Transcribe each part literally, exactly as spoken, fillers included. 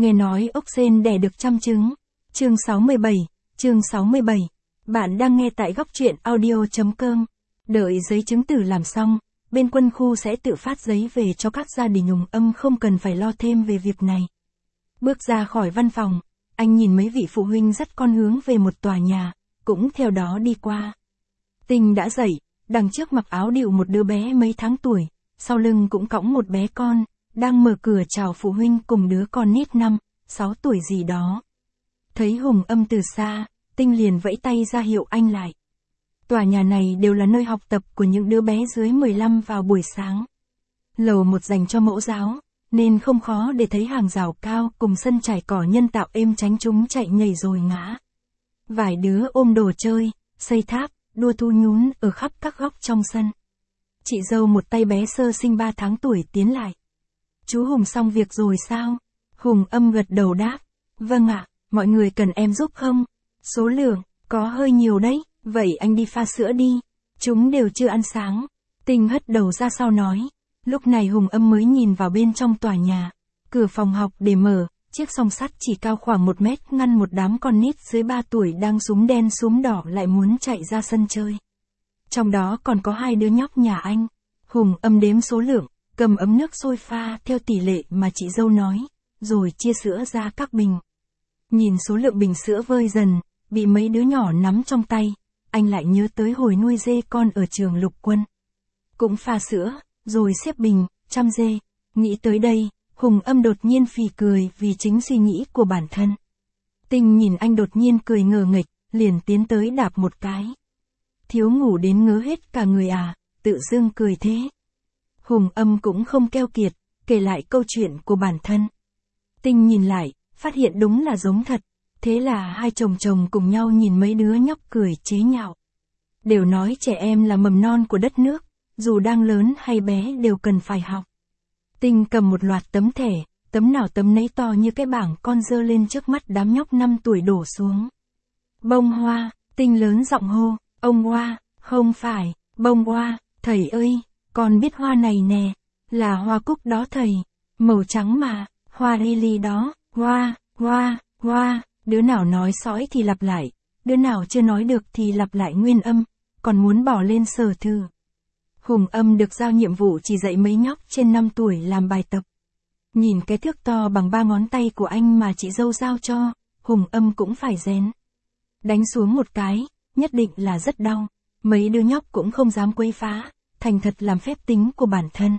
Nghe nói ốc sên đẻ được trăm trứng. Chương sáu mươi bảy, chương sáu mươi bảy. Bạn đang nghe tại góc truyện audio.com. Đợi giấy chứng tử làm xong, bên quân khu sẽ tự phát giấy về cho các gia đình Hùng Âm, không cần phải lo thêm về việc này. Bước ra khỏi văn phòng, anh nhìn mấy vị phụ huynh dắt con hướng về một tòa nhà, cũng theo đó đi qua. Tinh đã dậy, đằng trước mặc áo điệu một đứa bé mấy tháng tuổi, sau lưng cũng cõng một bé con, đang mở cửa chào phụ huynh cùng đứa con nít năm, sáu tuổi gì đó. Thấy Hùng Âm từ xa, Tinh liền vẫy tay ra hiệu anh lại. Tòa nhà này đều là nơi học tập của những đứa bé dưới mười lăm vào buổi sáng. Lầu một dành cho mẫu giáo, nên không khó để thấy hàng rào cao cùng sân trải cỏ nhân tạo êm tránh chúng chạy nhảy rồi ngã. Vài đứa ôm đồ chơi, xây tháp, đua thu nhún ở khắp các góc trong sân. Chị dâu một tay bé sơ sinh ba tháng tuổi tiến lại. Chú Hùng xong việc rồi sao? Hùng Âm gật đầu đáp. Vâng ạ, mọi người cần em giúp không? Số lượng, có hơi nhiều đấy, vậy anh đi pha sữa đi. Chúng đều chưa ăn sáng. Tinh hất đầu ra sau nói. Lúc này Hùng Âm mới nhìn vào bên trong tòa nhà. Cửa phòng học để mở, chiếc song sắt chỉ cao khoảng một mét ngăn một đám con nít dưới ba tuổi đang súm đen súm đỏ lại muốn chạy ra sân chơi. Trong đó còn có hai đứa nhóc nhà anh. Hùng Âm đếm số lượng, cầm ấm nước sôi pha theo tỷ lệ mà chị dâu nói, rồi chia sữa ra các bình. Nhìn số lượng bình sữa vơi dần, bị mấy đứa nhỏ nắm trong tay, anh lại nhớ tới hồi nuôi dê con ở trường lục quân. Cũng pha sữa, rồi xếp bình, chăm dê. Nghĩ tới đây, Hùng Âm đột nhiên phì cười vì chính suy nghĩ của bản thân. Tinh nhìn anh đột nhiên cười ngờ nghịch, liền tiến tới đạp một cái. Thiếu ngủ đến ngớ hết cả người à, tự dưng cười thế. Hùng Âm cũng không keo kiệt, kể lại câu chuyện của bản thân. Tinh nhìn lại, phát hiện đúng là giống thật. Thế là hai chồng chồng cùng nhau nhìn mấy đứa nhóc cười chế nhạo. Đều nói trẻ em là mầm non của đất nước, dù đang lớn hay bé đều cần phải học. Tinh cầm một loạt tấm thẻ, tấm nào tấm nấy to như cái bảng con dơ lên trước mắt đám nhóc năm tuổi đổ xuống. Bông hoa, Tinh lớn giọng hô, ông Hoa, không phải, bông hoa, thầy ơi, con biết hoa này nè, là hoa cúc đó thầy, màu trắng mà, hoa lily đó, hoa, hoa, hoa, đứa nào nói sõi thì lặp lại, đứa nào chưa nói được thì lặp lại nguyên âm, còn muốn bỏ lên sở thử. Hùng Âm được giao nhiệm vụ chỉ dạy mấy nhóc trên năm tuổi làm bài tập. Nhìn cái thước to bằng ba ngón tay của anh mà chị dâu giao cho, Hùng Âm cũng phải rén. Đánh xuống một cái, nhất định là rất đau. Mấy đứa nhóc cũng không dám quấy phá, thành thật làm phép tính của bản thân.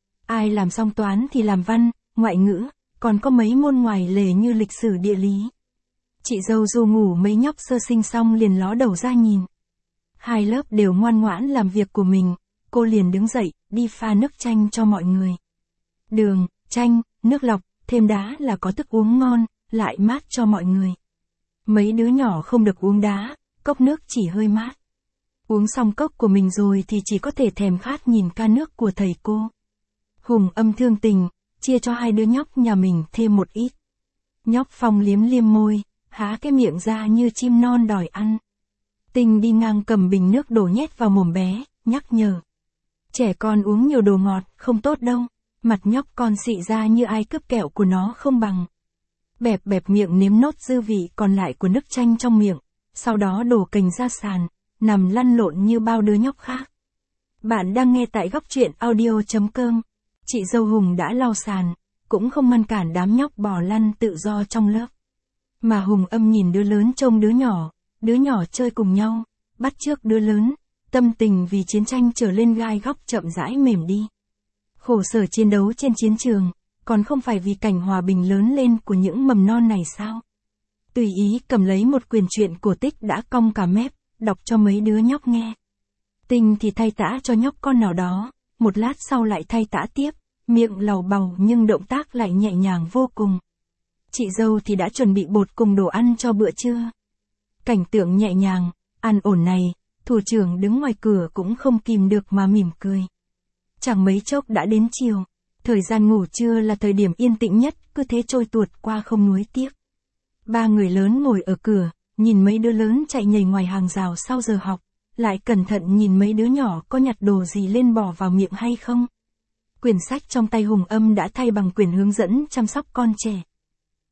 Ai làm xong toán thì làm văn, ngoại ngữ, còn có mấy môn ngoài lề như lịch sử địa lý. Chị dâu dù ngủ mấy nhóc sơ sinh xong liền ló đầu ra nhìn. Hai lớp đều ngoan ngoãn làm việc của mình, cô liền đứng dậy, đi pha nước chanh cho mọi người. Đường, chanh, nước lọc, thêm đá là có thức uống ngon, lại mát cho mọi người. Mấy đứa nhỏ không được uống đá, cốc nước chỉ hơi mát. Uống xong cốc của mình rồi thì chỉ có thể thèm khát nhìn ca nước của thầy cô. Hùng Âm thương tình, chia cho hai đứa nhóc nhà mình thêm một ít. Nhóc Phong liếm liêm môi, há cái miệng ra như chim non đòi ăn. Tinh đi ngang cầm bình nước đổ nhét vào mồm bé, nhắc nhở. Trẻ con uống nhiều đồ ngọt, không tốt đâu. Mặt nhóc con xị ra như ai cướp kẹo của nó không bằng. Bẹp bẹp miệng nếm nốt dư vị còn lại của nước chanh trong miệng, sau đó đổ cành ra sàn, nằm lăn lộn như bao đứa nhóc khác. Bạn đang nghe tại góc truyện audio.com. Chị dâu Hùng đã lau sàn, cũng không ngăn cản đám nhóc bò lăn tự do trong lớp. Mà Hùng Âm nhìn đứa lớn trông đứa nhỏ, đứa nhỏ chơi cùng nhau, bắt chước đứa lớn, tâm tình vì chiến tranh trở lên gai góc chậm rãi mềm đi. Khổ sở chiến đấu trên chiến trường, còn không phải vì cảnh hòa bình lớn lên của những mầm non này sao? Tùy ý cầm lấy một quyển truyện cổ tích đã cong cả mép, đọc cho mấy đứa nhóc nghe. Tinh thì thay tã cho nhóc con nào đó, một lát sau lại thay tã tiếp, miệng lầu bầu nhưng động tác lại nhẹ nhàng vô cùng. Chị dâu thì đã chuẩn bị bột cùng đồ ăn cho bữa trưa. Cảnh tượng nhẹ nhàng, an ổn này, thủ trưởng đứng ngoài cửa cũng không kìm được mà mỉm cười. Chẳng mấy chốc đã đến chiều, thời gian ngủ trưa là thời điểm yên tĩnh nhất, cứ thế trôi tuột qua không nuối tiếc. Ba người lớn ngồi ở cửa, nhìn mấy đứa lớn chạy nhảy ngoài hàng rào sau giờ học, lại cẩn thận nhìn mấy đứa nhỏ có nhặt đồ gì lên bỏ vào miệng hay không. Quyển sách trong tay Hùng Âm đã thay bằng quyển hướng dẫn chăm sóc con trẻ.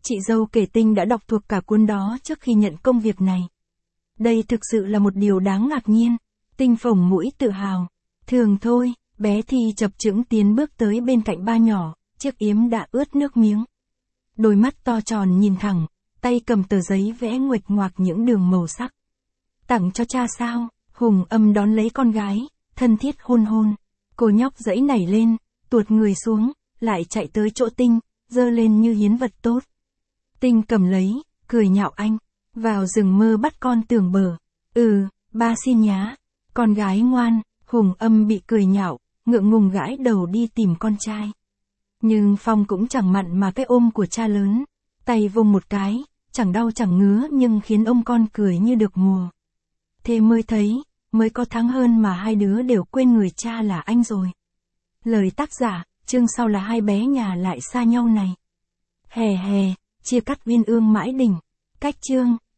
Chị dâu kể Tinh đã đọc thuộc cả cuốn đó trước khi nhận công việc này. Đây thực sự là một điều đáng ngạc nhiên. Tinh phồng mũi tự hào. Thường thôi, bé Thi chập chững tiến bước tới bên cạnh ba nhỏ, chiếc yếm đã ướt nước miếng. Đôi mắt to tròn nhìn thẳng, tay cầm tờ giấy vẽ nguệch ngoạc những đường màu sắc. Tặng cho cha sao? Hùng Âm đón lấy con gái, thân thiết hôn hôn. Cô nhóc giãy nảy lên, tuột người xuống, lại chạy tới chỗ Tinh, giơ lên như hiến vật tốt. Tinh cầm lấy, cười nhạo anh. Vào rừng mơ bắt con tưởng bờ. Ừ, ba xin nhá. Con gái ngoan. Hùng Âm bị cười nhạo, ngượng ngùng gãi đầu đi tìm con trai. Nhưng Phong cũng chẳng mặn mà cái ôm của cha lớn. Tay vùng một cái, chẳng đau chẳng ngứa nhưng khiến ông con cười như được mùa. Thế mới thấy, mới có tháng hơn mà hai đứa đều quên người cha là anh rồi. Lời tác giả, chương sau là hai bé nhà lại xa nhau này. Hè hè, chia cắt uyên ương mãi đỉnh. Cách chương.